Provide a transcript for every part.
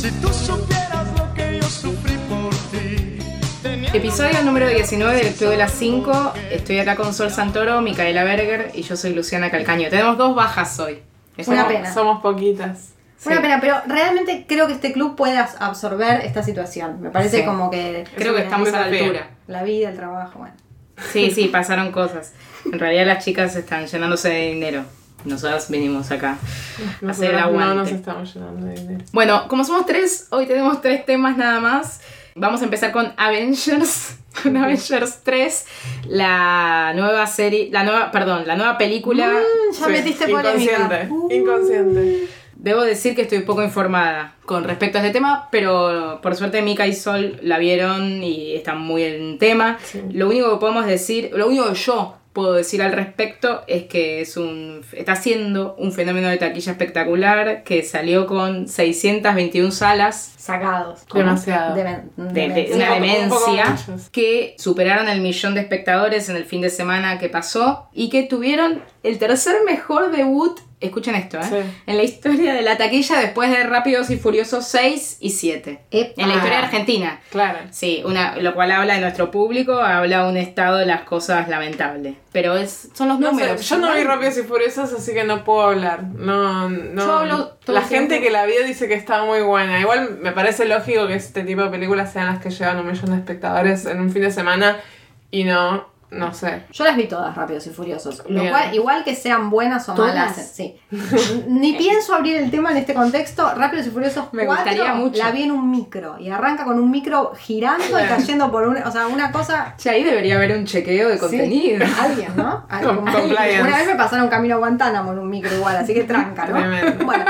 Si tú supieras lo que yo sufrí por ti. Episodio número 19 del Club de las 5. Estoy acá con Sol Santoro, Micaela Berger y yo soy Luciana Calcaño. Tenemos 2 bajas hoy. Una pena. Somos poquitas. Una pena, pero realmente creo que este club puede absorber esta situación. Me parece como que... Creo que estamos a la altura. La vida, el trabajo, bueno. Sí, pasaron cosas. En realidad las chicas están llenándose de dinero. Nosotras vinimos acá a hacer el aguante. No nos estamos llenando de dinero. Bueno, como somos 3, hoy tenemos 3 temas nada más. Vamos a empezar con Avengers. Con Avengers 3, la nueva película. Ya metiste polémica. Inconsciente. Debo decir que estoy poco informada con respecto a este tema, pero por suerte Mica y Sol la vieron y están muy en tema. Sí. Lo único que yo puedo decir al respecto es que está siendo un fenómeno de taquilla espectacular que salió con 621 salas. Sacados. Demasiado. De una demencia, que superaron el 1.000.000 de espectadores en el fin de semana que pasó y que tuvieron el tercer mejor debut, escuchen esto, Sí. en la historia de la taquilla después de Rápidos y Furiosos 6 y 7. Epa. En la historia argentina. Claro. Sí, lo cual habla de nuestro público, habla de un estado de las cosas lamentable. Pero son los No números. sé, yo no vi Rápidos y Furiosos, así que no puedo hablar. No. Yo hablo todo la el gente tiempo. que la vio dice que está muy buena. Igual me parece lógico que este tipo de películas sean las que llevan 1.000.000 de espectadores en un fin de semana y no sé. Yo las vi todas, Rápidos y Furiosos. Lo Bien. cual, igual que sean buenas o ¿Todas? malas, sí. Ni pienso abrir el tema en este contexto. Rápidos y Furiosos Me 4 gustaría mucho. la vi en un micro. Y arranca con un micro girando y cayendo por una cosa... Che, ahí debería haber un chequeo de contenido. Sí, alguien, ¿no? Con compliance. Una vez me pasaron camino a Guantánamo en un micro igual, así que tranca, ¿no? Tremendo. Bueno,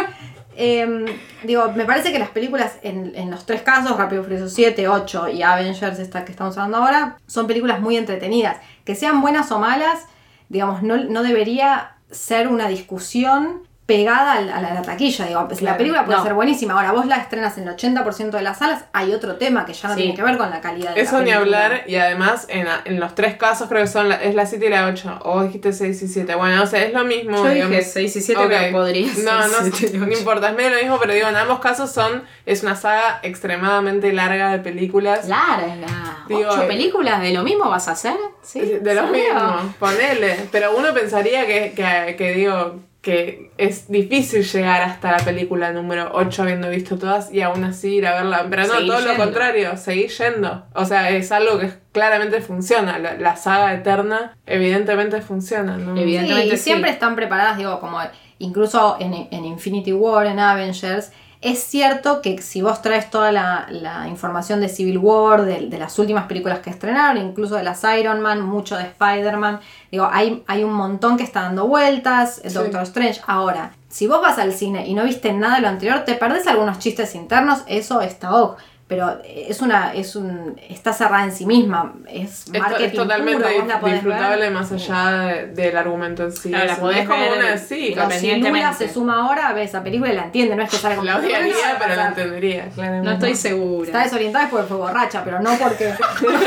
me parece que las películas en los 3 casos, Rápido y Furioso 7, 8 y Avengers, esta que estamos hablando ahora, son películas muy entretenidas. Que sean buenas o malas, digamos, no debería ser una discusión pegada a la taquilla. Digo, la Claro. película puede No. ser buenísima. Ahora, vos la estrenas en el 80% de las salas, hay otro tema que ya no Sí. tiene que ver con la calidad de Eso la ni película. hablar, y además en los 3 casos creo que es la 7 y la 8. O vos dijiste 6 y 7. Bueno, o sea, es lo mismo. Yo dije digamos. 6 y 7, Ok. pero podría ser No 7 y 8. no importa, es medio lo mismo, pero digo, en ambos casos es una saga extremadamente larga de películas. Larga. Digo, 8 películas de lo mismo vas a hacer. ¿Sí? De lo ¿Seguro? mismo, ponele. Pero uno pensaría que es difícil llegar hasta la película número 8 habiendo visto todas y aún así ir a verla. Pero no, Seguir todo lo yendo. contrario, seguir yendo. O sea, es algo que claramente funciona. La saga eterna evidentemente funciona, ¿no? Evidentemente Sí, y sí. siempre están preparadas, digo, como incluso en Infinity War, en Avengers, es cierto que si vos traes toda la información de Civil War, de las últimas películas que estrenaron, incluso de las Iron Man, mucho de Spider-Man, digo, hay un montón que está dando vueltas, Sí. Doctor Strange. Ahora, si vos vas al cine y no viste nada de lo anterior, te perdés algunos chistes internos, eso está ok. Pero está cerrada en sí misma, es marketing Es totalmente puro, vos la podés disfrutable ver. más allá del argumento en sí. Claro, la Es podés como ver una, sí, Digo, si Lula Independientemente. se suma ahora, ve esa película y la entiende, no es que sale como... la odiaría, pero la O sea, entendería, claramente. No estoy segura. Está desorientada porque fue borracha, pero no porque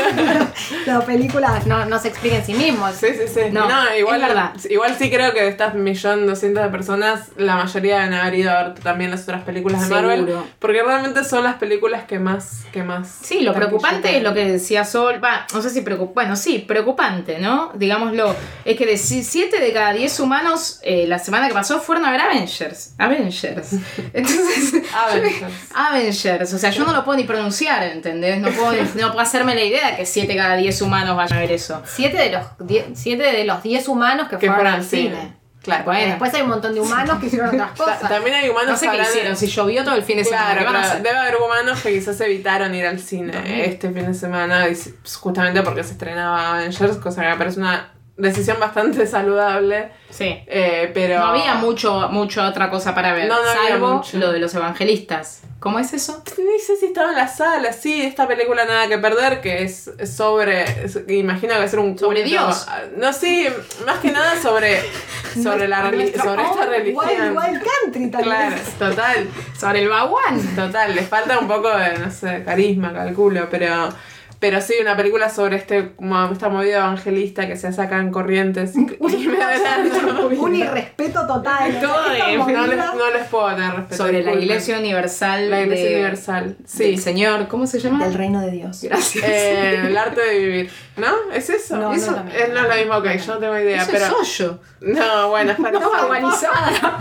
la película no se explica en sí mismo. Sí. No, igual, es verdad. igual sí creo que de estas 1.200.000 de personas, la mayoría deben haber ido a ver también las otras películas de Marvel. Seguro. Porque realmente son las películas que más Sí, lo preocupante taquilla es lo que decía Sol. No sé si preocupante, ¿no? Digámoslo. Es que de 7 de cada 10 humanos la semana que pasó fueron a ver Avengers. Entonces, Avengers. O sea, yo no lo puedo ni pronunciar, ¿entendés? No puedo hacerme la idea de que 7 de cada 10 humanos vayan a ver eso. 7 de los 10 humanos que fueron al cine. Claro. Bueno, después hay un montón de humanos que hicieron otras cosas. También hay humanos No sé qué que habrán- hicieron, si llovió todo el fin de semana. Claro, ¿qué van a pero hacer? debe haber humanos que quizás evitaron ir al cine este fin de semana justamente porque se estrenaba Avengers, cosa que me parece una decisión bastante saludable. Sí. Pero No había mucha otra cosa para ver, No había salvo mucho. lo de los evangelistas. ¿Cómo es eso? Ni sé si estaba en la sala, sí, esta película Nada que Perder, que es sobre, imagino que va a ser un Sobre culto. Dios. No, sí, más que nada sobre sobre esta religión. Wild Country tal Claro, vez. total, Sobre el baguán. total, les falta un poco de, no sé, carisma, calculo, Pero sí, una película sobre como esta movida evangelista que se saca en Corrientes y Medrano. Un irrespeto total. Todo Esta de- movida- No les puedo tener respeto. Sobre la disculpen. Iglesia Universal. La Iglesia de- Universal, del sí. Señor, ¿cómo se llama? Del reino de Dios. Gracias. El arte de vivir, ¿no? ¿Es eso? No, Eso no es lo mismo. no es lo mismo, ok, yo no tengo idea, Eso pero... es Hoyo. No, bueno, es para... Organizada.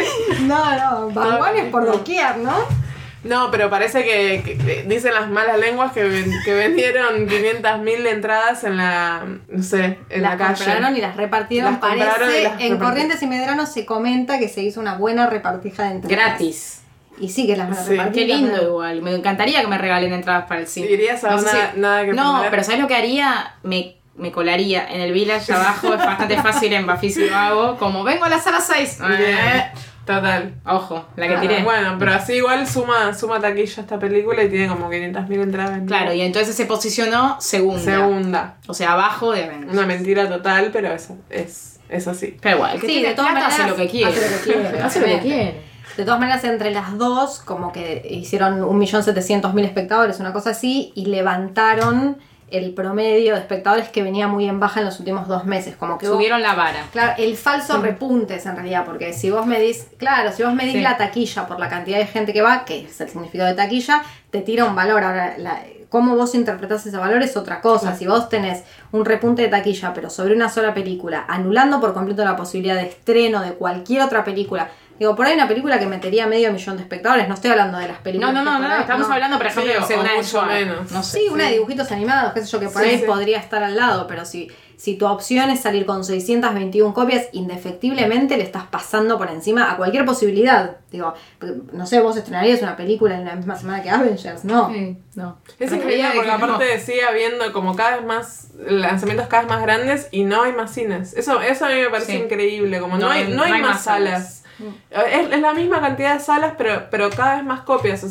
No, vagones por doquier, ¿no? No, pero parece que dicen las malas lenguas que vendieron 500.000 entradas en la, no sé, en la Las calle. compraron y las repartieron. Las compraron y Parece, las en repartieron. Corrientes y Medrano se comenta que se hizo una buena repartija de entradas. Gratis. Y sí que las van a Sí, repartir. Qué lindo pero- igual. Me encantaría que me regalen entradas para el cine. ¿Irías a No sé nada, si- nada que No, poner? pero ¿sabes lo que haría? Me colaría en el Village abajo. Es bastante fácil en Bafis y lo hago. Como vengo a la sala 6. Bien, total. Ojo, la que tiré. Bueno, pero así igual suma taquilla esta película y tiene como 500.000 entradas vendidas. Claro, y entonces se posicionó segunda. Segunda. O sea, abajo de Avengers. Una mentira total, pero eso es así. Pero igual, el que Sí, tiene de todas plata hace maneras, lo que quiere. hace lo que quiere, Hace lo que obviamente. quiere. De todas maneras, entre las dos, como que hicieron 1.700.000 espectadores, una cosa así, y levantaron el promedio de espectadores que venía muy en baja en los últimos 2 meses. Como que Subieron la vara. Claro, el falso repunte es en realidad, porque si vos medís, Sí. la taquilla por la cantidad de gente que va, que es el significado de taquilla, te tira un valor. Ahora, cómo vos interpretás ese valor es otra cosa. Claro. Si vos tenés un repunte de taquilla, pero sobre una sola película, anulando por completo la posibilidad de estreno de cualquier otra película. Digo, por ahí una película que metería 500.000 de espectadores, no estoy hablando de las películas. No, que por ahí- estamos no. hablando, por ejemplo, Sí, no sé, o una de mucho Schwarz. menos. No sé. Sí, una de dibujitos animados, qué sé yo, que por Sí, ahí sí. podría estar al lado, pero si tu opción es salir con 621 copias, indefectiblemente le estás pasando por encima a cualquier posibilidad. Digo, no sé, vos estrenarías una película en la misma semana que Avengers, ¿no? Sí, no. Es Pero increíble creía porque que no. aparte sigue habiendo como cada vez más lanzamientos cada vez más grandes y no hay más cines. Eso a mí me parece Sí. increíble, como no hay más salas. Es la misma cantidad de salas, pero cada vez más copias.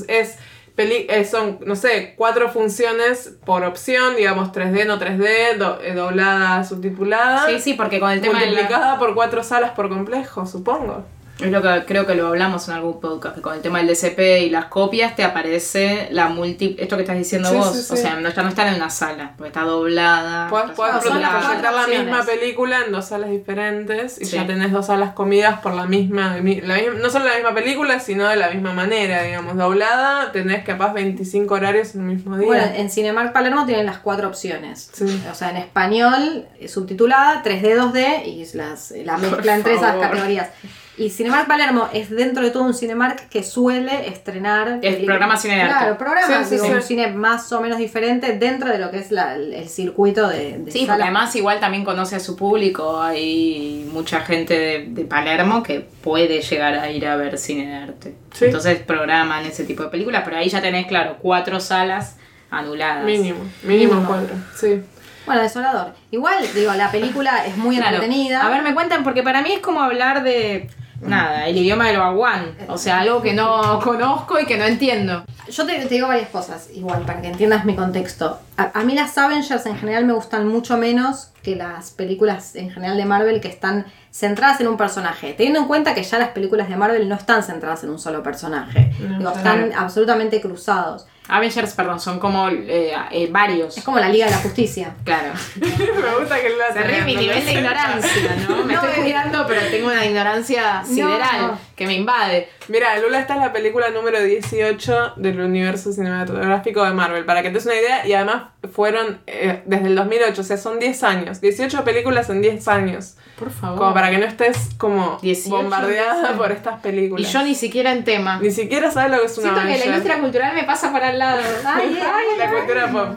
Son, no sé, 4 funciones por opción, digamos 3D, no 3D, doblada, subtitulada. Sí, porque con el tema de la... multiplicada por 4 salas por complejo, supongo. Es lo que creo que lo hablamos en algún podcast, que con el tema del DCP y las copias te aparece la esto que estás diciendo Sí, vos. sí, sí. O sea, ya no están en una sala, porque está doblada. Puedes son las proyectar cuatro la opciones. misma película en 2 salas diferentes y Sí. ya tenés 2 salas comidas por la misma, no solo la misma película, sino de la misma manera, digamos. Doblada, tenés capaz 25 horarios en el mismo día. Bueno, en Cinemark Palermo tienen las 4 opciones. Sí. O sea, en español, subtitulada, 3D, 2D y la mezcla entre esas favor. categorías. Y Cinemark Palermo es dentro de todo un Cinemark que suele estrenar Es programa cine de arte. Claro, programas, Sí, sí, digo, sí. un cine más o menos diferente dentro de lo que es el circuito de Sí, porque salas. además igual también conoce a su público. Hay mucha gente de Palermo que puede llegar a ir a ver cine de arte. Sí. Entonces programan ese tipo de películas, pero ahí ya tenés, claro, 4 salas anuladas. Mínimo Mínimo. 4, sí. Bueno, desolador. Igual, digo, la película es muy Claro. entretenida. A ver, me cuentan, porque para mí es como hablar de... Nada, el idioma del baguán. O sea, algo que no conozco y que no entiendo. Yo te digo varias cosas, igual, para que entiendas mi contexto. A mí las Avengers en general me gustan mucho menos que las películas en general de Marvel que están centradas en un personaje. Teniendo en cuenta que ya las películas de Marvel no están centradas en un solo personaje. No, Digo, claro. están absolutamente cruzados. Avengers, perdón, son como varios. Es como la Liga de la Justicia. Claro. Me gusta que lo Se ríe mi nivel de ignorancia, ¿no? Me No, estoy cuidando, pero tengo una ignorancia sideral no. que me invade. Mira, Lula, esta es la película número 18 del universo cinematográfico de Marvel, para que te des una idea, y además fueron desde el 2008, o sea, son 10 años, 18 películas en 10 años, Por favor. como para que no estés como 18 bombardeada años. por estas Y películas. yo ni siquiera en tema. Ni siquiera sabes lo que es una Siento que la Avenger. industria cultural me pasa para el lado. Ay, ay, La cultura pop.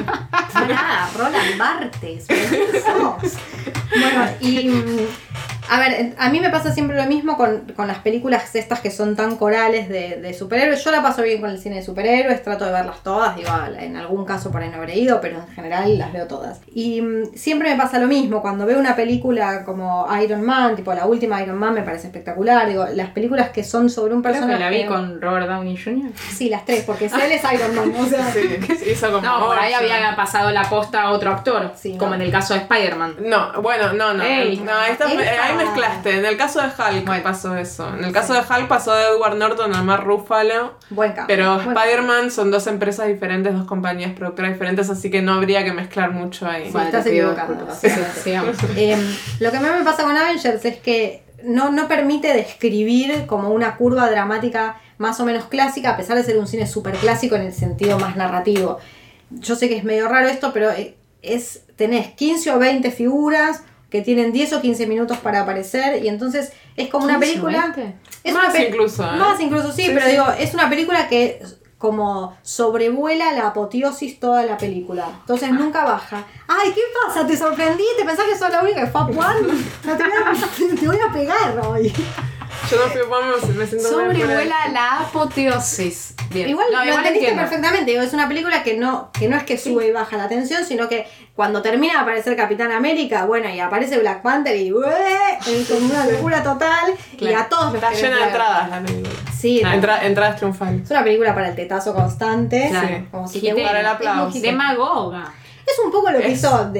Pará, Roland Barthes. ¿Qué sos? Bueno, y a ver, a mí me pasa siempre lo mismo con las películas estas que son tan corales de superhéroes. Yo la paso bien con el cine de superhéroes, trato de verlas todas, digo, en algún caso por ahí no habré ido, pero en general las veo todas. Y siempre me pasa lo mismo, cuando veo una película como Iron Man, tipo la última Iron Man me parece espectacular, digo, las películas que son sobre un Creo que personaje... la vi con Robert Downey Jr. Sí, las 3, porque él es Iron Man, o sea... Sí, hizo como No, por ahí 8. había pasado la posta a otro actor, Sí, como no. en el caso de Spider-Man. No, bueno, no. Ey. No, esta Él hay estaba mezclaste. En el caso de Hulk pasó eso. En el caso de Hulk pasó de Edward Norton a Mark Ruffalo. Buen cambio. Pero Spider-Man son dos empresas diferentes, dos compañías productoras diferentes, así que no habría que mezclar mucho ahí. Sí, estás equivocando. Lo que a mí me pasa con Avengers es que no permite describir como una curva dramática más o menos clásica, a pesar de ser un cine súper clásico en el sentido más narrativo. Yo sé que es medio raro esto, pero tenés 15 o 20 figuras que tienen 10 o 15 minutos para aparecer, y entonces es como una película... Es más incluso, Más incluso, sí, pero digo, es una película que como sobrevuela la apoteosis toda la película. Entonces nunca baja. Ay, ¿qué pasa? ¿Te sorprendí? ¿Te pensás que sos la única que fue a Juan? No, te voy a pegar hoy. Yo no fui a Juan, me siento sobrevuela la apoteosis. Bien. Igual lo entendiste perfectamente. Digo, es una película que no es que sube y baja la tensión, sino que cuando termina de aparecer Capitán América, bueno, y aparece Black Panther y es como una locura total. Claro. Y a todos está llena de entradas la película. Sí. Entradas triunfales. Es una película para el tetazo constante. Claro. Sí. Como si te para el aplauso. Demagoga. Es un poco lo que hizo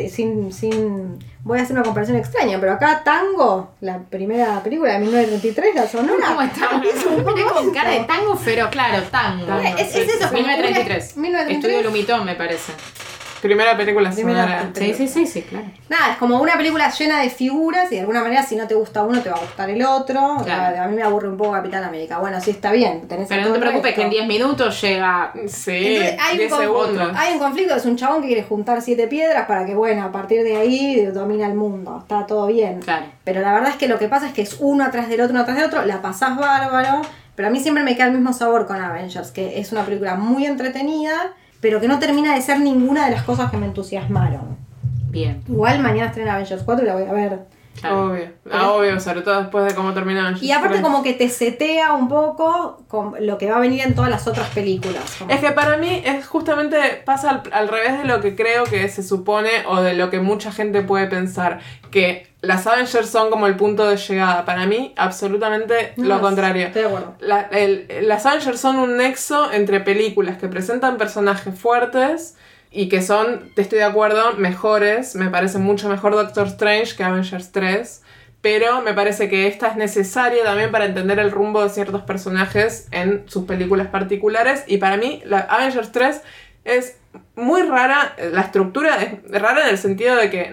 sin voy a hacer una comparación extraña, pero acá Tango, la primera película de 1933, la sonora. ¿Cómo estamos? Miré con cara de tango, pero claro, tango. Es eso, 1933. Estudio Lumitón, me parece. Primera película sonora. Sí, claro. Nada, es como una película llena de figuras y de alguna manera si no te gusta uno te va a gustar el otro. Claro. A mí me aburre un poco Capitán América. Bueno, sí está bien. Pero no te preocupes que en 10 minutos llega... Sí, entonces, 10 segundos. Hay un conflicto, es un chabón que quiere juntar 7 piedras para que, bueno, a partir de ahí domina el mundo. Está todo bien. Claro. Pero la verdad es que lo que pasa es que es uno atrás del otro, la pasás bárbaro. Pero a mí siempre me queda el mismo sabor con Avengers, que es una película muy entretenida, pero que no termina de ser ninguna de las cosas que me entusiasmaron. Bien. Igual mañana estrena Avengers 4 y la voy a ver. Claro. Obvio, sobre todo después de cómo termina Avengers. Y aparte como que te setea un poco con lo que va a venir en todas las otras películas. Como... Es que para mí es justamente pasa al revés de lo que creo que se supone o de lo que mucha gente puede pensar, que las Avengers son como el punto de llegada. Para mí, absolutamente lo contrario. Estoy de acuerdo. Las Avengers son un nexo entre películas que presentan personajes fuertes y que son, te estoy de acuerdo, mejores. Me parece mucho mejor Doctor Strange que Avengers 3. Pero me parece que esta es necesaria también para entender el rumbo de ciertos personajes en sus películas particulares. Y para mí, la Avengers 3 es muy rara. La estructura es rara en el sentido de que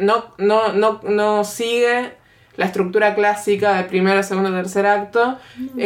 no sigue la estructura clásica de primero, segundo, tercer acto.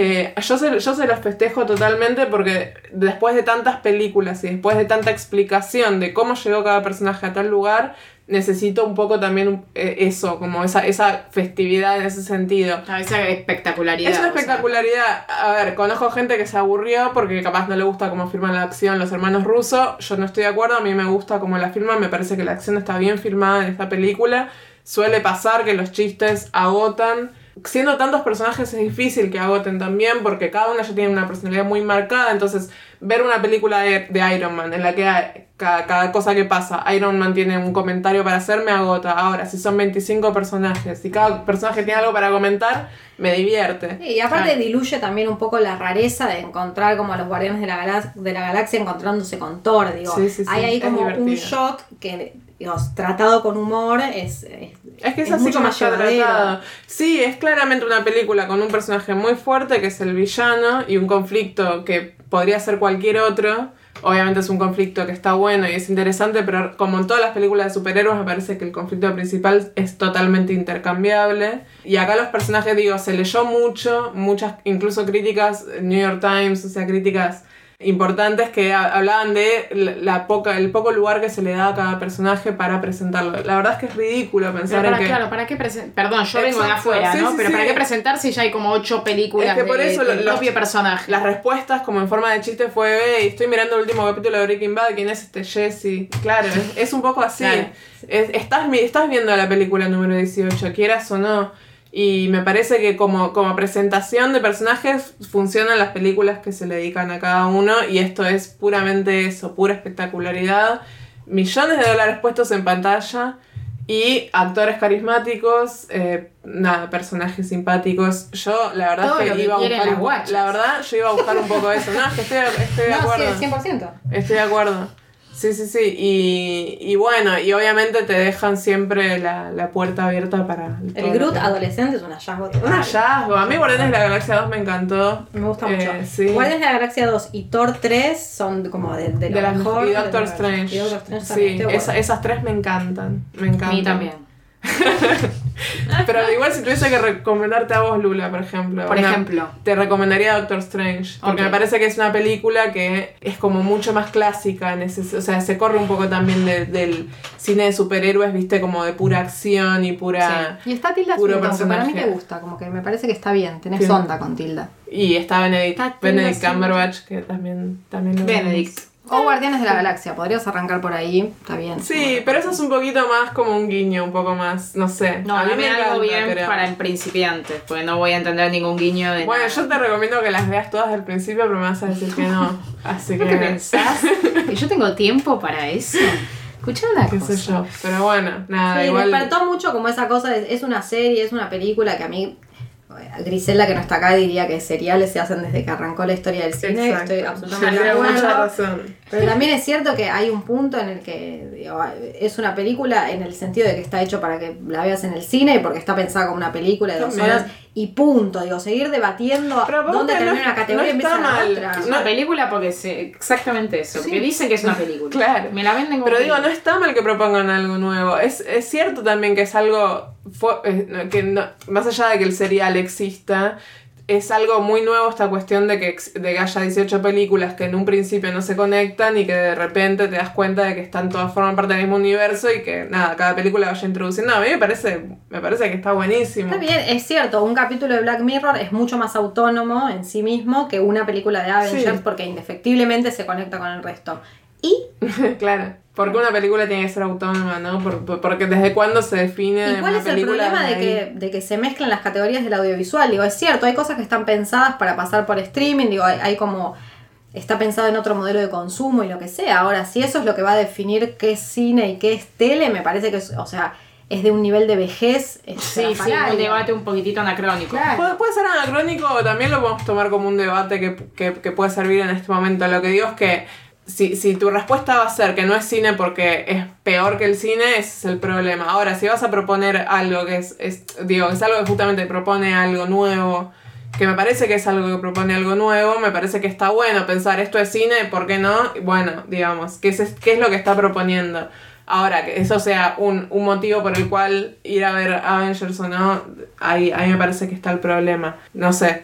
Yo se los festejo totalmente porque después de tantas películas y después de tanta explicación de cómo llegó cada personaje a tal lugar, necesito un poco también eso, como esa festividad en ese sentido. Esa espectacularidad. Es una espectacularidad. A ver, conozco gente que se aburrió porque capaz no le gusta cómo filman la acción los hermanos rusos. Yo no estoy de acuerdo, a mí me gusta cómo la filman, me parece que la acción está bien filmada en esta película. Suele pasar que los chistes agotan. Siendo tantos personajes es difícil que agoten también porque cada uno ya tiene una personalidad muy marcada. Entonces, ver una película de Iron Man en la que cada cosa que pasa, Iron Man tiene un comentario para hacer, me agota. Ahora, si son 25 personajes y cada personaje tiene algo para comentar, me divierte. Sí, y aparte diluye también un poco la rareza de encontrar como a los Guardianes de la Galaxia encontrándose con Thor. Digo, hay ahí como un shock que... tratado con humor es que es así mucho más llevadero. Sí, es claramente una película con un personaje muy fuerte que es el villano y un conflicto que podría ser cualquier otro. Obviamente es un conflicto que está bueno y es interesante, pero como en todas las películas de superhéroes me parece que el conflicto principal es totalmente intercambiable. Y acá los personajes, se leyó muchas incluso críticas, New York Times, o sea, críticas importantes que hablaban de el poco lugar que se le da a cada personaje para presentarlo. La verdad es que es ridículo pensar en que... Claro, ¿para qué presentar? Perdón, yo vengo de afuera, ¿no? Pero ¿para qué presentar si ya hay como 8 películas es que por eso del propio personaje? Las respuestas como en forma de chiste fue estoy mirando el último capítulo de Breaking Bad, ¿quién es este Jesse? Claro, es un poco así. Claro. Estás viendo la película número 18, quieras o no. Y me parece que como presentación de personajes funcionan las películas que se le dedican a cada uno y esto es puramente eso, pura espectacularidad, millones de dólares puestos en pantalla y actores carismáticos, personajes simpáticos. Yo la verdad todo es que iba a buscar yo iba a buscar un poco eso. No, es que estoy de acuerdo. Sí, 100%. Estoy de acuerdo. Sí. Y bueno, y obviamente te dejan siempre la puerta abierta para... El Groot adolescente es un hallazgo total. Un hallazgo. A mí Guardianes de la Galaxia 2 me encantó. Me gusta mucho. Sí. Guardianes de la Galaxia 2 y Thor 3 son como de lo las mejor. y Doctor Strange. Y Doctor Strange Sí, también, estoy de acuerdo. esas tres me encantan. A mí también. Pero igual si tuviese que recomendarte a vos, Lula, por ejemplo. Por ejemplo. Te recomendaría Doctor Strange. Porque Ok. me parece que es una película que es como mucho más clásica. O sea, se corre un poco también del cine de superhéroes, viste, como de pura acción y pura... Y está Tilda puro Swinton, que para mí personaje. te gusta, como que me parece que está bien, tenés Sí. onda con Tilda. Y está Benedict Tilda Cumberbatch, que también lo Benedict. vemos. O Guardianes de la Galaxia, podrías arrancar por ahí, está bien. Sí, pero eso es un poquito más como un guiño, un poco más, no sé. No, a mí me dame algo encanta, bien pero... para principiantes, porque no voy a entender ningún guiño de Bueno, nada. yo te recomiendo que las veas todas del principio, pero me vas a decir que no. Así que... ¿Qué pensás? ¿Que yo tengo tiempo para eso? Escuchá una qué cosa. sé yo. Pero bueno, nada, Sí, igual... despertó mucho como esa cosa, es una serie, es una película que a mí, Griselda que no está acá diría que seriales se hacen desde que arrancó la historia del cine, Exacto. estoy absolutamente de Tiene acuerdo. mucha razón. Pero también es cierto que hay un punto en el que digo, es una película en el sentido de que está hecho para que la veas en el cine y porque está pensada como una película de 2 También. horas y punto. Digo, seguir debatiendo Pero vos dónde que termina no- una categoría y no está empieza la mal. otra. Es una película porque exactamente eso, porque dicen que es una película. Claro. Me la venden como Pero digo, no película. está mal que propongan algo nuevo. Es cierto también que es algo que no, más allá de que el serial exista, es algo muy nuevo esta cuestión de que haya 18 películas que en un principio no se conectan y que de repente te das cuenta de que están todas forman parte del mismo universo y que nada, cada película vaya introduciendo. A mí me parece que está buenísimo. Está bien, es cierto, un capítulo de Black Mirror es mucho más autónomo en sí mismo que una película de Avengers Sí. porque indefectiblemente se conecta con el resto. Y Claro, porque una película tiene que ser autónoma, ¿no? Porque desde cuándo se define ¿y cuál una es el película problema desde ahí? de que se mezclan las categorías del audiovisual? Digo, es cierto, hay cosas que están pensadas para pasar por streaming, digo, hay como... Está pensado en otro modelo de consumo y lo que sea. Ahora, si eso es lo que va a definir qué es cine y qué es tele, me parece que es, o sea, es de un nivel de vejez. Sí, un debate un poquitito anacrónico. Claro. Puede ser anacrónico o también lo podemos tomar como un debate que puede servir en este momento. Lo que digo es que si tu respuesta va a ser que no es cine porque es peor que el cine, ese es el problema. Ahora, si vas a proponer algo que es algo que justamente propone algo nuevo, que me parece que es algo que propone algo nuevo, me parece que está bueno pensar esto es cine, ¿por qué no? Bueno, digamos, ¿qué es lo que está proponiendo? Ahora, que eso sea un motivo por el cual ir a ver Avengers o no, ahí me parece que está el problema. No sé,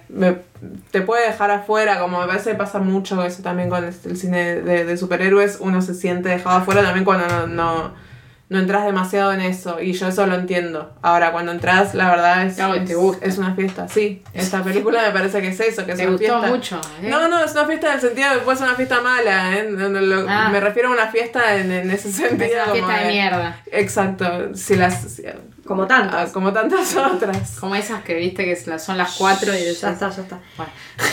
te puede dejar afuera, como me parece que pasa mucho eso también con el cine de superhéroes, uno se siente dejado afuera también cuando no entras demasiado en eso, y yo eso lo entiendo. Ahora, cuando entras, la verdad te gusta. es una fiesta, sí. Esta película me parece que es eso, que es Te una gustó fiesta. mucho, ¿eh? No, es una fiesta en el sentido de que puede ser una fiesta mala, ¿eh? Me refiero a una fiesta en ese sentido. Es una como fiesta de mierda. Exacto, Como tantas. como tantas otras. Como esas que viste que son las 4 y Ya está. Bueno.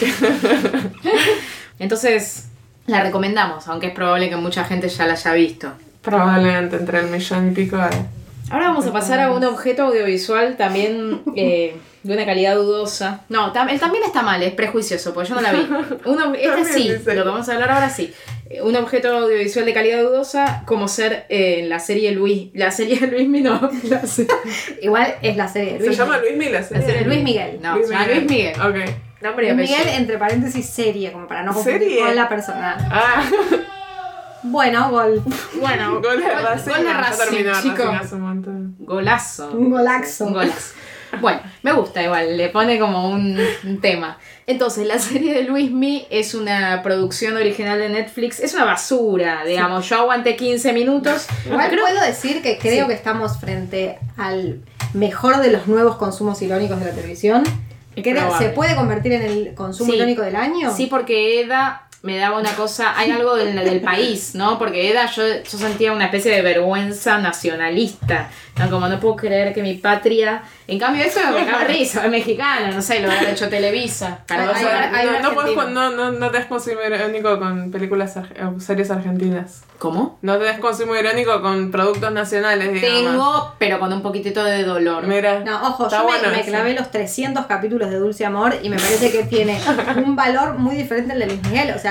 Entonces, la recomendamos, aunque es probable que mucha gente ya la haya visto. Probablemente entre el 1.000.000 de... Ahora vamos a pasar a un objeto audiovisual también de una calidad dudosa. No, él también está mal, es prejuicioso, porque yo no la vi. Este sí, dice. lo que vamos a hablar ahora sí. Un objeto audiovisual de calidad dudosa, como ser la serie de Luis Mino. Igual es la serie de Luis. ¿Se llama Luis Miguel? La serie de Luis Miguel. No, se llama Luis Miguel. Ok. Nombre y Luis Miguel, apellido. entre paréntesis, serie, como para no confundir ¿Serie? con la persona. Ah, Bueno, gol. Bueno, gol de Racing. gol de Ya Racing, terminó chico. Racing hace un montón. Golazo. Un golazo. Un golazo. Bueno, me gusta igual, le pone como un tema. Entonces, la serie de Luismi es una producción original de Netflix. Es una basura, digamos. Yo aguanté 15 minutos. Igual puedo decir que creo que estamos frente al mejor de los nuevos consumos irónicos de la televisión. Es Creo, probable. ¿se puede convertir en el consumo Sí. irónico del año? Sí, porque Eda me daba una cosa, hay algo del país, ¿no? Porque Eda yo sentía una especie de vergüenza nacionalista, ¿no? Como no puedo creer que mi patria... En cambio eso me cago en risa, es mexicano, no sé, lo habrá hecho Televisa. Para Hay- hay un no argentino. te des consumo irónico con películas series argentinas. ¿Cómo? No te des consumo irónico con productos nacionales, digamos. Tengo, pero con un poquitito de dolor. Mira. No, ojo, está yo bueno me eso. clavé los 300 capítulos de Dulce Amor y me parece que tiene un valor muy diferente al de Luis Miguel. O sea,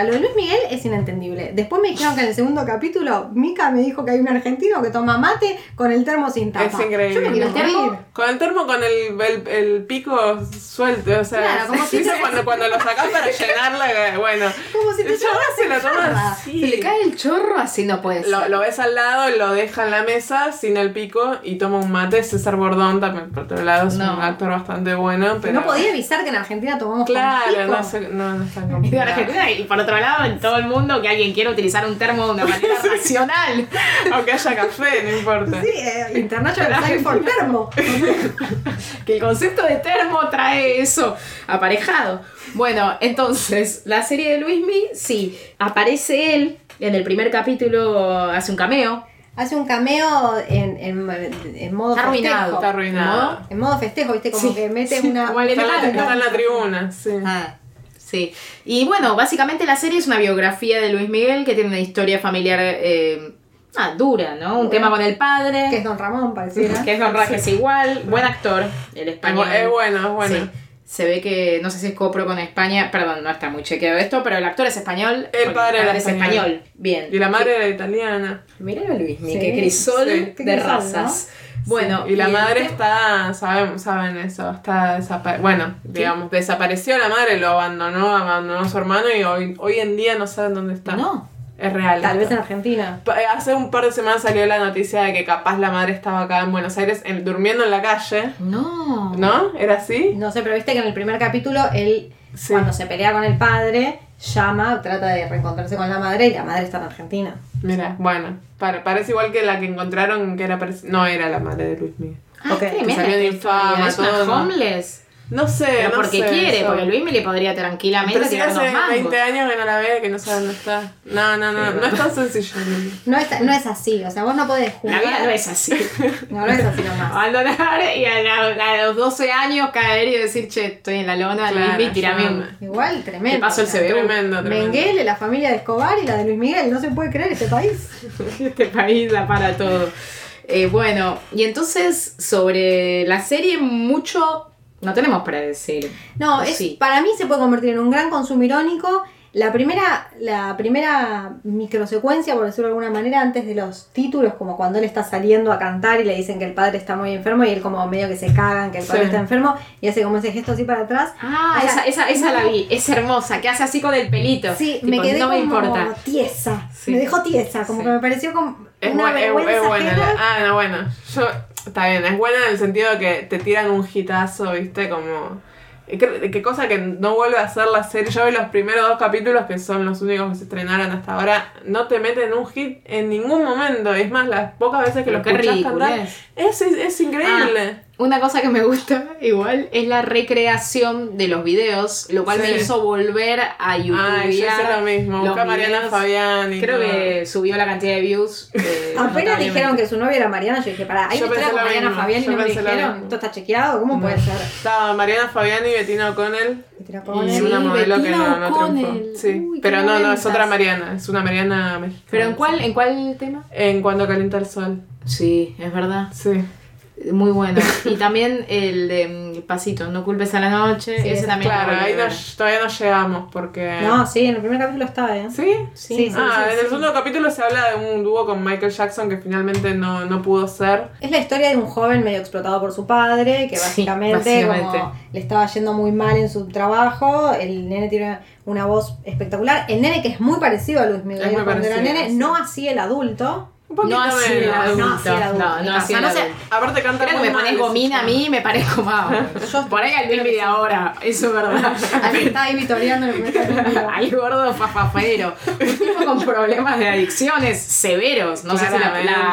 mira, lo de Luis Miguel es inentendible. Después me dijeron que en el segundo capítulo, Mica me dijo que hay un argentino que toma mate con el termo sin tapa. Es increíble. Yo me quiero morir. Con el termo con el pico suelto, o sea, Claro, como si ¿viste cuando lo sacás para llenarla, bueno. Como si te el chabón se lo toma jarra. así. Le cae el chorro así, no puede ser. Lo ves al lado, lo deja en la mesa sin el pico y toma un mate. César Bordón también, por otro lado, es un actor bastante bueno. Pero No podía avisar que en Argentina tomamos claro, con pico. no está Y de complicado. Argentina, y por otro lado, en todo el mundo, que alguien quiera utilizar un termo de una manera racional. Aunque haya café, no importa. Sí, International Sign for Termo. Que el concepto de termo trae eso aparejado. Bueno, entonces, la serie de Luismi, sí, aparece él en el primer capítulo, hace un cameo. Hace un cameo en modo Está arruinado. festejo. Está arruinado. En modo festejo, ¿viste? Como Sí, que mete sí, una... como el Está elefante. en la tribuna, sí. Ah, sí. Y bueno, básicamente la serie es una biografía de Luis Miguel que tiene una historia familiar dura, ¿no? Un tema con el padre. Que es Don Ramón, pareciera. Que es Don Rajes igual. Buen actor, el español. Es bueno. Sí. Se ve que, no sé si es copro con España, perdón, no está muy chequeado esto, pero el actor es español. El padre era es español. Bien. Y la madre era italiana. Mirá a Luismi, Sí, que crisol sí. Qué de crisol, razas. Bueno, Sí. Y la el madre tema- está, saben eso, está digamos, desapareció la madre, lo abandonó a su hermano y hoy en día no saben dónde está. No. Es real. Tal vez esto. en Argentina. Hace un par de semanas salió la noticia de que capaz la madre estaba acá en Buenos Aires durmiendo en la calle. No. ¿No? ¿Era así? No sé, pero viste que en el primer capítulo él, Sí. cuando se pelea con el padre, trata de reencontrarse con la madre y la madre está en Argentina. Mira, bueno, parece igual que la que encontraron que era no era la madre de Luis Miguel. Ah, Ok, es tremenda salió de esta historia. infama, Es una todo, ¿no? homeless. No sé, Pero no porque sé, quiere, eso. porque Luis me le podría tranquilamente Pero si tirar hace unos mangos. 20 años que no la ve, que no sabe dónde está. No es tan sencillo. No es así, o sea, vos no podés La jugar. vida no es así. No es así nomás. Abandonar y a los 12 años caer y decir, che, estoy en la lona, Claro, Luismi, tirame un... ayúdame. Igual, tremendo. Te paso el o sea, CBU. Tremendo. Mengele, la familia de Escobar y la de Luis Miguel. No se puede creer este país. Este país da para todo. Bueno, y entonces sobre la serie mucho no tenemos para decir. No, ¿O es, sí? para mí se puede convertir en un gran consumo irónico. La primera microsecuencia, por decirlo de alguna manera, antes de los títulos, como cuando él está saliendo a cantar y le dicen que el padre está muy enfermo y él como medio que se cagan que el padre Sí. está enfermo y hace como ese gesto así para atrás. Ah, O sea, esa la vi, es hermosa, que hace así con el pelito. Sí, Tipo, me quedé no como me importa. tiesa. Sí. Me dejó tiesa, como Sí. que me pareció como Es una vergüenza buena. ajena. No, bueno. Está bien, es buena en el sentido de que te tiran un hitazo, ¿viste? Como... Qué cosa que no vuelve a hacer la serie. Yo vi los primeros 2 capítulos, que son los únicos que se estrenaron hasta ahora. No te meten un hit en ningún momento. Es más, las pocas veces que Pero lo qué escuchás ridículo cantar, es increíble. Una cosa que me gusta igual es la recreación de los videos, lo cual Sí. me hizo volver a YouTube. Ay, yo hice lo mismo. Busca a Mariana Fabián y Creo todo. que subió la cantidad de views. Apenas dijeron que su novia era Mariana, yo dije, pará, hay Yo una historia pensé con lo Mariana mismo, Fabián y yo no me pensé lo dijeron, mismo. ¿esto está chequeado? ¿Cómo puede ser? Estaba Mariana Fabián y Bettina O'Connell. Bettina Y O'Connell. una Sí, modelo que Bettina no O'Connell. triunfó. Sí. Uy, qué Pero no, es momentas. otra Mariana. Es una Mariana mexicana. ¿Pero en cuál tema? En Cuando calienta el sol. Sí, es verdad. Sí. Muy bueno. Y también el de Pasito, no culpes a la noche. Sí, ese esa también. Claro, lo volví ahí a ver. todavía no llegamos porque... No, sí, en el primer capítulo está, ¿eh? ¿Sí? Sí, sí, en sí. el segundo capítulo se habla de un dúo con Michael Jackson que finalmente no pudo ser. Es la historia de un joven medio explotado por su padre, que Sí, básicamente, básicamente. como le estaba yendo muy mal en su trabajo, el nene tiene una voz espectacular, el nene que es muy parecido a Luis Miguel Es muy cuando era parecido, nene, sí. no así el adulto. Un poquito No así el menos. adulto. No así el adulto. No así el O sea, no sé, adulto. Aparte canta Creo que muy me mal, pones gomina a mí y me parezco más. Por ahí al Luis de ahora, eso es verdad. alguien estaba ahí vitoreando en el primer capítulo. Hay gordo fafafero. Un tipo con problemas de adicciones severos. No sé si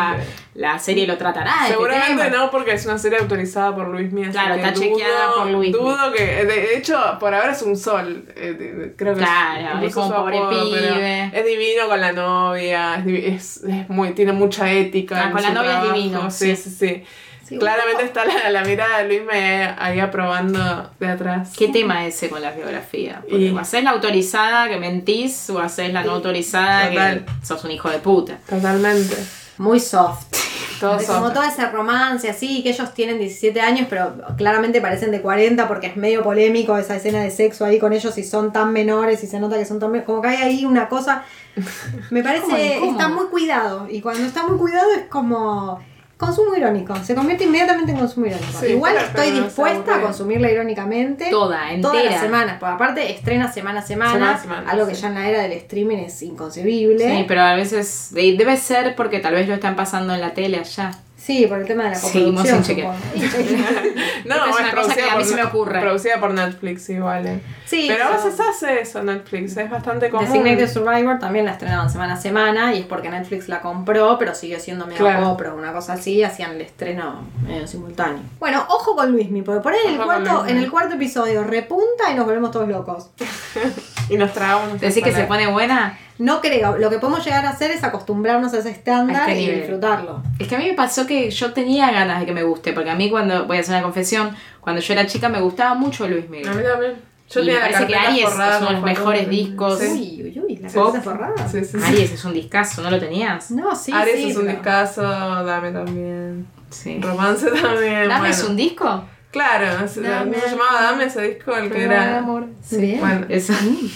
la serie lo tratará. este Seguramente tema. no, porque es una serie autorizada por Luis Miguel. Claro, está chequeada por Luismi. Dudo que... De hecho, por ahora es un sol. Creo que Claro, es como su pobre apodo, pero pibe. es divino con la novia. Es muy, tiene mucha ética. en Con la su novia es trabajo. divino. Sí. Sí, Claramente está la mirada de Luis Miguel ahí aprobando de atrás. ¿Qué tema ese con la biografía? Porque Y- o hacés la autorizada que mentís o hacés la no autorizada Total. que sos un hijo de puta. Totalmente. Muy soft. Todos como son. todo ese romance así, que ellos tienen 17 años, pero claramente parecen de 40 porque es medio polémico esa escena de sexo ahí con ellos y son tan menores y se nota que son tan como que hay ahí una cosa, me parece, está muy cuidado, y cuando está muy cuidado es como consumo irónico, se convierte inmediatamente en consumo irónico. Sí, Igual pero estoy no dispuesta se a aburre. consumirla irónicamente Toda, entera. todas las semanas, porque aparte estrena semana a semana, Semana a semana, algo que sí. ya en la era del streaming es inconcebible. Sí, pero a veces debe ser porque tal vez lo están pasando en la tele allá. Sí, por el tema de la Seguimos coproducción, sin chequear. supongo. No, Esta es una cosa que a mí se me ocurre. Producida por Netflix igual. Sí, pero a pero- veces hace eso Netflix, es bastante común. Designated Survivor también la estrenaban semana a semana y es porque Netflix la compró, pero siguió siendo medio Claro. copro, una cosa así, hacían el estreno medio simultáneo. Bueno, ojo con Luismi, porque por ahí Ojo con Luismi. en el cuarto episodio repunta y nos volvemos todos locos. Y nos tragamos. Decir que se pone buena. No creo, lo que podemos llegar a hacer es acostumbrarnos a ese estándar A este y nivel. disfrutarlo. Es que a mí me pasó que yo tenía ganas de que me guste, porque a mí cuando, voy a hacer una confesión, cuando yo era chica me gustaba mucho Luis Miguel. A mí también. Yo Y me tenía la parece que carpeta Aries es forrada uno de los con mejores fotos. discos. Sí. Uy, uy, uy, la Pop. cabeza forrada. Sí, sí, sí. Aries es un discazo, ¿no lo tenías? No, sí, Aries sí, es un pero- discazo, Dame también. Sí. Romance también. ¿Dame bueno. es un disco? Claro, se llamaba Dame ese disco, el que era. Amor. Bien. Bueno, Eso.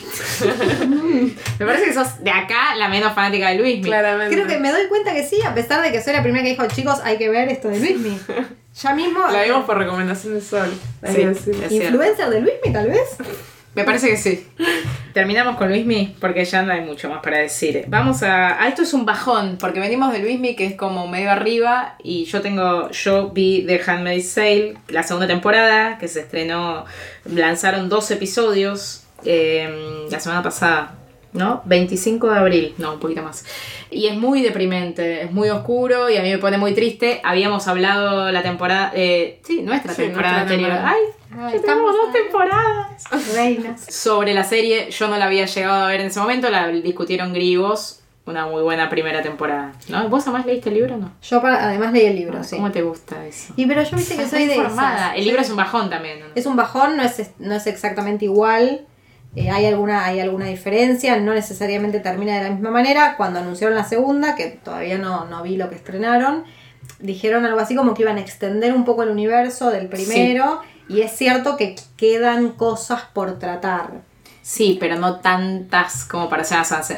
Me parece que sos de acá la menos fanática de Luis Miguel. claramente. Creo que me doy cuenta que sí, a pesar de que soy la primera que dijo, chicos, hay que ver esto de Luismi. Ya mismo. La vimos por recomendación de Sol. hay que Sí, decir. es ¿Influencer de Luismi, tal vez? Me parece que sí. Terminamos con Luismi porque ya no hay mucho más para decir. Vamos a esto es un bajón, porque venimos de Luismi que es como medio arriba y yo vi The Handmaid's Tale, la segunda temporada, que se estrenó, lanzaron 2 episodios la semana pasada, ¿no? 25 de abril, no, un poquito más. Y es muy deprimente, es muy oscuro y a mí me pone muy triste. Habíamos hablado la temporada, nuestra Sí, temporada nuestra anterior. temporada. Ya tenemos 2 temporadas. Reinas. Sobre la serie, yo no la había llegado a ver en ese momento, la discutieron Gribos, una muy buena primera temporada. ¿No? ¿Vos además leíste el libro o no? Yo además leí el libro, sí. ¿Cómo te gusta eso? Y pero yo viste que Estás soy de informada. esas. El libro es un bajón también, ¿no? Es un bajón, no es exactamente igual. Hay alguna diferencia, no necesariamente termina de la misma manera. Cuando anunciaron la segunda, que todavía no vi lo que estrenaron, dijeron algo así como que iban a extender un poco el universo del primero. Y es cierto que quedan cosas por tratar. Sí, pero no tantas como para hacer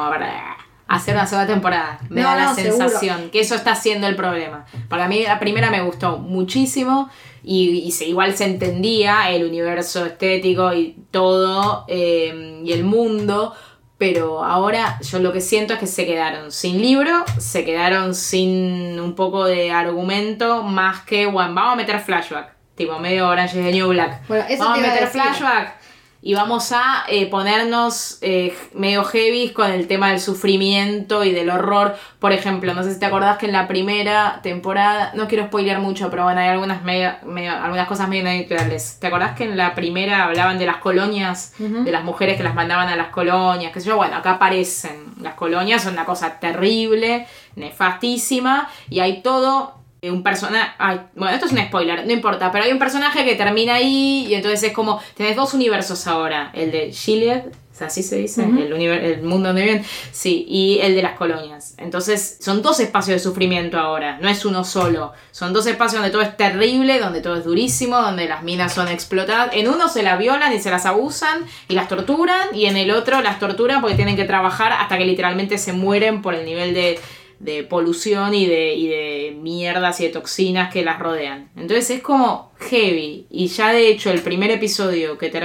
una segunda temporada. Me No, da la no, sensación que eso está siendo el problema. Porque a mí la primera me gustó muchísimo y igual se entendía el universo estético y todo y el mundo. Pero ahora yo lo que siento es que se quedaron sin libro, se quedaron sin un poco de argumento más que, bueno, vamos a meter flashback. Tipo, medio Orange is the New Black. Bueno, eso vamos te a iba a meter decir. flashback y vamos a ponernos medio heavy con el tema del sufrimiento y del horror. Por ejemplo, no sé si te acordás que en la primera temporada, no quiero spoilear mucho, pero bueno, hay algunas algunas cosas medio naturales. ¿Te acordás que en la primera hablaban de las colonias, de las mujeres que las mandaban a las colonias? Qué sé yo, bueno, acá aparecen las colonias, son una cosa terrible, nefastísima, y hay todo un personaje, bueno, esto es un spoiler, no importa, pero hay un personaje que termina ahí y entonces es como, tenés 2 universos ahora, el de Gilead, así se dice, el mundo donde viven, sí, y el de las colonias. Entonces son 2 espacios de sufrimiento ahora, no es uno solo, son 2 espacios donde todo es terrible, donde todo es durísimo, donde las minas son explotadas. En uno se las violan y se las abusan y las torturan, y en el otro las torturan porque tienen que trabajar hasta que literalmente se mueren por el nivel de polución y de mierdas y de toxinas que las rodean. Entonces es como heavy. Y ya de hecho el primer episodio que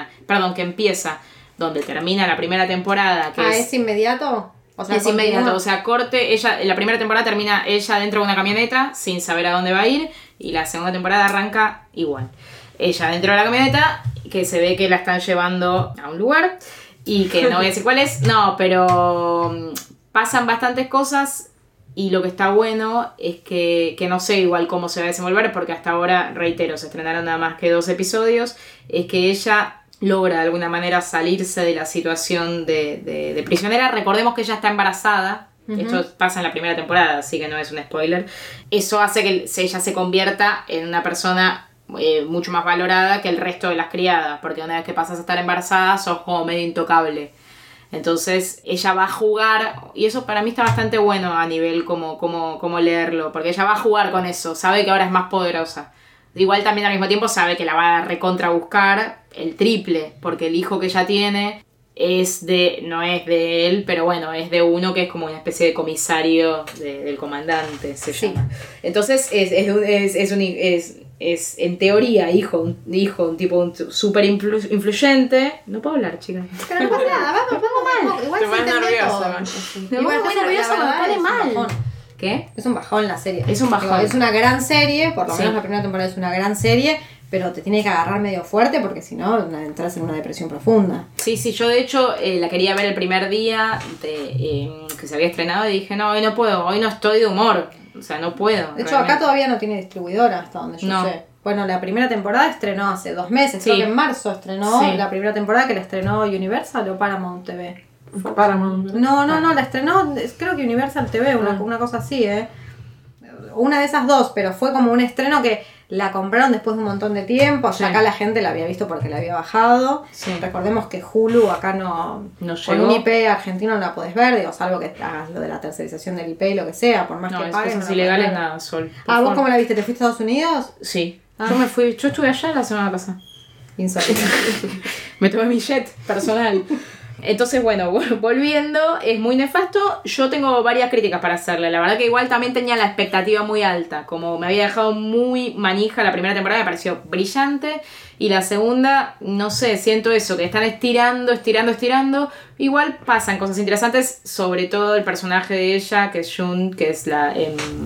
empieza donde termina la primera temporada, que ¿Es inmediato? O sea, es inmediato, continúa. o sea, corte, la primera temporada termina ella dentro de una camioneta sin saber a dónde va a ir, y la segunda temporada arranca igual. Ella dentro de la camioneta, que se ve que la están llevando a un lugar, y que no voy a decir cuál es, no, pero pasan bastantes cosas, y lo que está bueno es que no sé igual cómo se va a desenvolver, porque hasta ahora, reitero, se estrenaron nada más que 2 episodios, es que ella logra de alguna manera salirse de la situación de prisionera. Recordemos que ella está embarazada. Esto pasa en la primera temporada, así que no es un spoiler. Eso hace que ella se convierta en una persona mucho más valorada que el resto de las criadas, porque una vez que pasas a estar embarazada sos como medio intocable. Entonces ella va a jugar, y eso para mí está bastante bueno a nivel como leerlo, porque ella va a jugar con eso, sabe que ahora es más poderosa. Igual también al mismo tiempo sabe que la va a recontra buscar el triple, porque el hijo que ella tiene no es de él, pero bueno, es de uno que es como una especie de comisario del comandante, se llama. Entonces es en teoría un tipo súper influyente. No puedo hablar, chicas. Pero no pasa nada, me pongo mal. Igual Te se pones entiende todo. nerviosa. Me pongo muy nerviosa, me pone mal. ¿Qué? Es un bajón la serie. Es un bajón. Digo, es una gran serie, por lo Sí. menos la primera temporada es una gran serie, pero te tiene que agarrar medio fuerte porque si no entras en una depresión profunda. Sí, yo de hecho la quería ver el primer día que se había estrenado y dije, no, hoy no puedo, hoy no estoy de humor. O sea, no puedo. De hecho, acá todavía no tiene distribuidora hasta donde yo No. sé. Bueno, la primera temporada estrenó hace 2 meses, Sí. creo que en marzo estrenó Sí. la primera temporada que la estrenó Universal o Paramount TV. Paramount. No, la estrenó, creo que Universal TV, una cosa así, Una de esas dos, pero fue como un estreno que la compraron después de un montón de tiempo. Sí. Acá la gente la había visto porque la había bajado. Sí. Recordemos que Hulu acá no No con llegó. un IP argentino no la podés ver, digo, salvo que hagas lo de la tercerización del IP y lo que sea, por más No, que es paguen. cosas no la ilegales podés ver. nada, Sol. por ¿Vos favor. cómo la viste? ¿Te fuiste a Estados Unidos? Sí. Ah. Yo estuve allá la semana pasada. Insólito. Me tomé mi jet personal. Entonces, bueno, volviendo, es muy nefasto. Yo tengo varias críticas para hacerle. La verdad que igual también tenía la expectativa muy alta. Como me había dejado muy manija la primera temporada, me pareció brillante. Y la segunda, no sé, siento eso, que están estirando. Igual pasan cosas interesantes, sobre todo el personaje de ella, que es June, que es la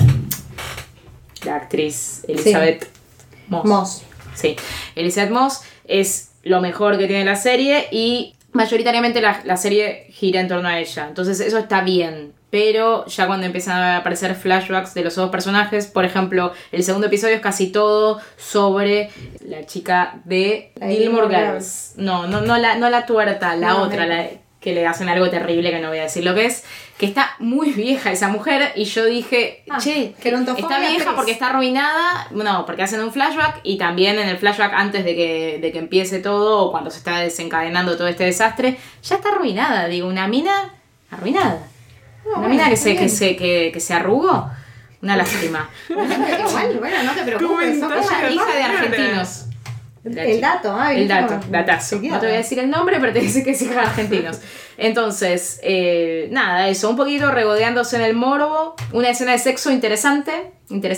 actriz Elizabeth Moss. Sí, Elizabeth Moss es lo mejor que tiene la serie y mayoritariamente la serie gira en torno a ella. Entonces eso está bien. Pero ya cuando empiezan a aparecer flashbacks de los dos personajes, por ejemplo, el segundo episodio es casi todo sobre la chica de Gilmore Girls. No la tuerta, la No, otra, la que le hacen algo terrible que no voy a decir lo que es, que está muy vieja esa mujer y yo dije, che, gerontofobia está vieja 3. porque está arruinada, no, porque hacen un flashback y también en el flashback antes de que empiece todo o cuando se está desencadenando todo este desastre, ya está arruinada, digo, una mina arruinada. Una mina que se arrugó. Una lástima. Igual, bueno, no te preocupes. Son Comentario. cosas Hija de argentinos. El dato, El ¿viste? dato, Como- datazo. chequeado. No te voy a decir el nombre, pero te dice que es hija de argentinos. Entonces, nada, eso, un poquito regodeándose en el morbo. Una escena de sexo interesante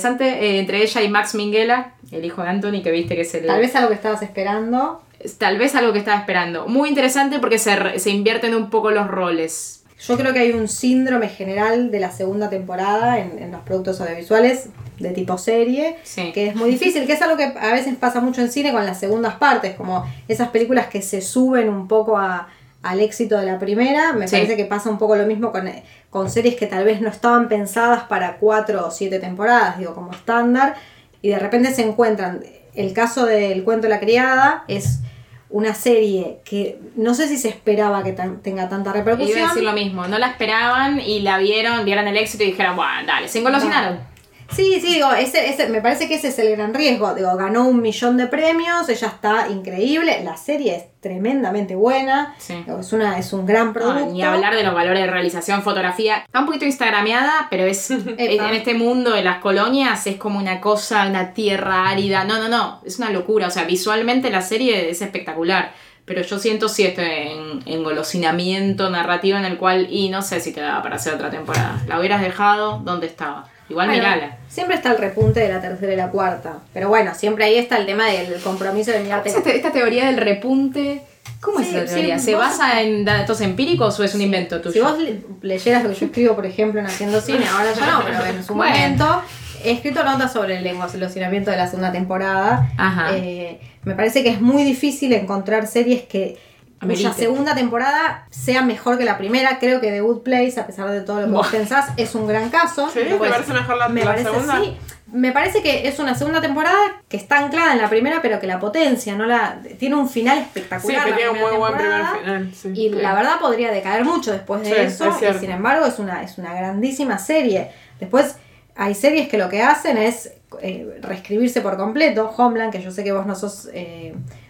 entre ella y Max Minghella, el hijo de Anthony, que viste que es el... Tal vez algo que estabas esperando. Tal vez algo que estaba esperando. Muy interesante porque se invierten un poco los roles. Yo creo que hay un síndrome general de la segunda temporada en los productos audiovisuales de tipo serie, Sí. que es muy difícil, que es algo que a veces pasa mucho en cine con las segundas partes, como esas películas que se suben un poco al éxito de la primera. Me Sí. parece que pasa un poco lo mismo con series que tal vez no estaban pensadas para 4 o 7 temporadas, digo, como estándar, y de repente se encuentran. El caso del Cuento de la Criada es una serie que no sé si se esperaba que tenga tanta repercusión. Iba a decir lo mismo, no la esperaban y la vieron el éxito y dijeron, bueno, dale, se engolosinaron. Sí, digo, ese, me parece que ese es el gran riesgo. Digo, ganó 1 millón de premios, ella está increíble, la serie es tremendamente buena, Sí. digo, es un gran producto. No, ni hablar de los valores de realización, fotografía. Está un poquito instagrameada, pero es en este mundo de las colonias es como una cosa, una tierra árida. No, es una locura. O sea, visualmente la serie es espectacular. Pero yo siento sí este engolosinamiento narrativo en el cual, y no sé si te daba para hacer otra temporada. La hubieras dejado donde estaba. Igual Bueno, mirala. siempre está el repunte de la tercera y la cuarta. Pero bueno, siempre ahí está el tema del compromiso de mirarte. Esta teoría del repunte, ¿cómo es Sí, esa sí, teoría? ¿Se vos- basa en datos empíricos o es un invento tuyo? Si vos leyeras lo que yo escribo, por ejemplo, en Haciendo Cine, ahora ya no, pero en su Bueno. momento, he escrito notas sobre el engolosinamiento de la segunda temporada. Ajá. Me parece que es muy difícil encontrar series cuya Amerite. segunda temporada sea mejor que la primera. Creo que The Good Place, a pesar de todo lo que vos pensás, es un gran caso. ¿Sí? ¿Te Pues, parece mejor la parece, segunda? sí. Me parece que es una segunda temporada que está anclada en la primera, pero que la potencia, tiene un final Sí, espectacular. que la tiene un muy primera buen primer temporada. final. Sí. Y la verdad podría decaer mucho después de Sí, eso. es cierto. Y sin embargo es una grandísima serie. Después hay series que lo que hacen es reescribirse por completo. Homeland, que yo sé que vos no sos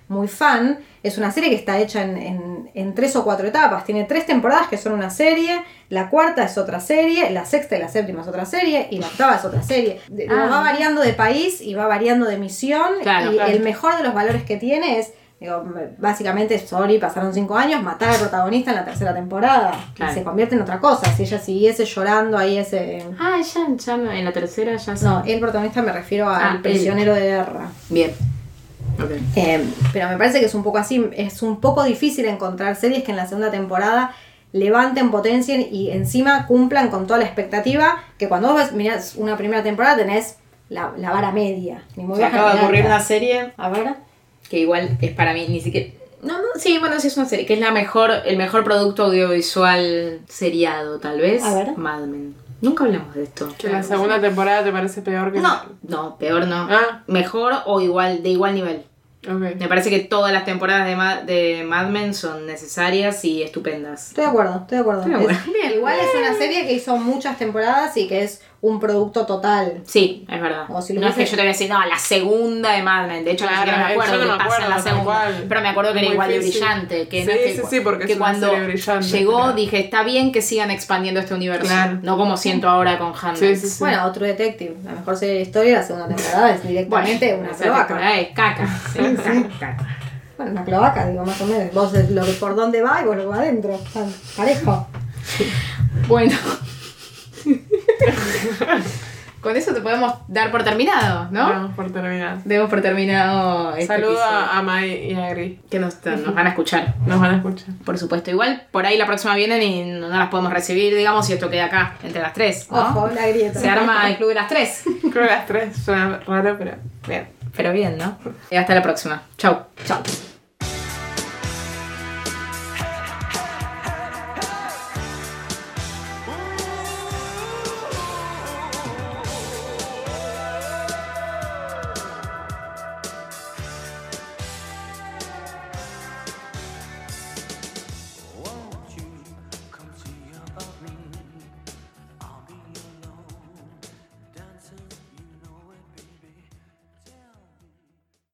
muy fan, es una serie que está hecha en 3 o 4 etapas. Tiene 3 temporadas que son una serie, la 4ª es otra serie, la 6ª y la 7ª es otra serie, y la 8ª es otra serie. Va variando de país y va variando de misión, Claro, y claro. el mejor de los valores que tiene es, digo, básicamente, pasaron 5 años, matar al protagonista en la 3ª temporada, Claro. y se convierte en otra cosa. Si ella siguiese llorando ahí Ya en la tercera ya se... No, el protagonista me refiero al él. prisionero de guerra. Bien. Ok. Pero me parece que es un poco así, es un poco difícil encontrar series que en la 2ª temporada levanten, potencien y encima cumplan con toda la expectativa, que cuando vos mirás una primera temporada tenés la vara media. Ni muy Se baja acaba ni de ocurrir alta. una serie A ver. que igual es para mí ni siquiera... No, sí, bueno, sí es una serie, que es el mejor producto audiovisual seriado, tal vez. A ver. Mad Men. Nunca hablamos de esto. ¿Que la segunda temporada te parece peor que No, peor no. Ah. Mejor o igual, de igual nivel. Ok. Me parece que todas las temporadas de Mad Men son necesarias y estupendas. Estoy de acuerdo. Estoy de acuerdo. Bien. Igual es una serie que hizo muchas temporadas y que es un producto total. Sí, es verdad. O si lo no es que hubiese- yo te voy a decir, no, la segunda de Mad Men. De hecho, Claro, ni siquiera me acuerdo yo no qué me pasa en la acuerdo, tal segunda. cual. Pero me acuerdo que era Muy igual de difícil. brillante. Que Sí, no es que, sí, porque que es una cuando serie brillante, llegó pero- dije, está bien que sigan expandiendo este universo. Claro. No como siento ahora con Handmaid's. Sí, sí, sí. Bueno, True Detective, la mejor serie de la historia, la 2ª temporada es directamente una esa cloaca. temporada es caca. Sí, caca. Bueno, una cloaca, digo, más o menos. Vos lo que por dónde va y vos lo que va adentro. Están parejo. Bueno. Con eso te podemos dar por terminado, ¿no? Vamos por terminar. Demos por terminado este Saludo episodio. a Mai y a Gris. Que nos van a escuchar, Nos van a escuchar. por supuesto. Igual por ahí la próxima vienen y no las podemos recibir, digamos, si esto queda acá, entre las 3, ¿no? Ojo, la grieta. Se arma el club de las 3. Creo que las 3 suena raro, pero bien. Pero bien, ¿no? Y hasta la próxima. Chau. Chao.